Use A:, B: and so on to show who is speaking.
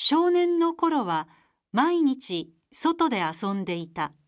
A: 少年の頃は毎日外で遊んでいた。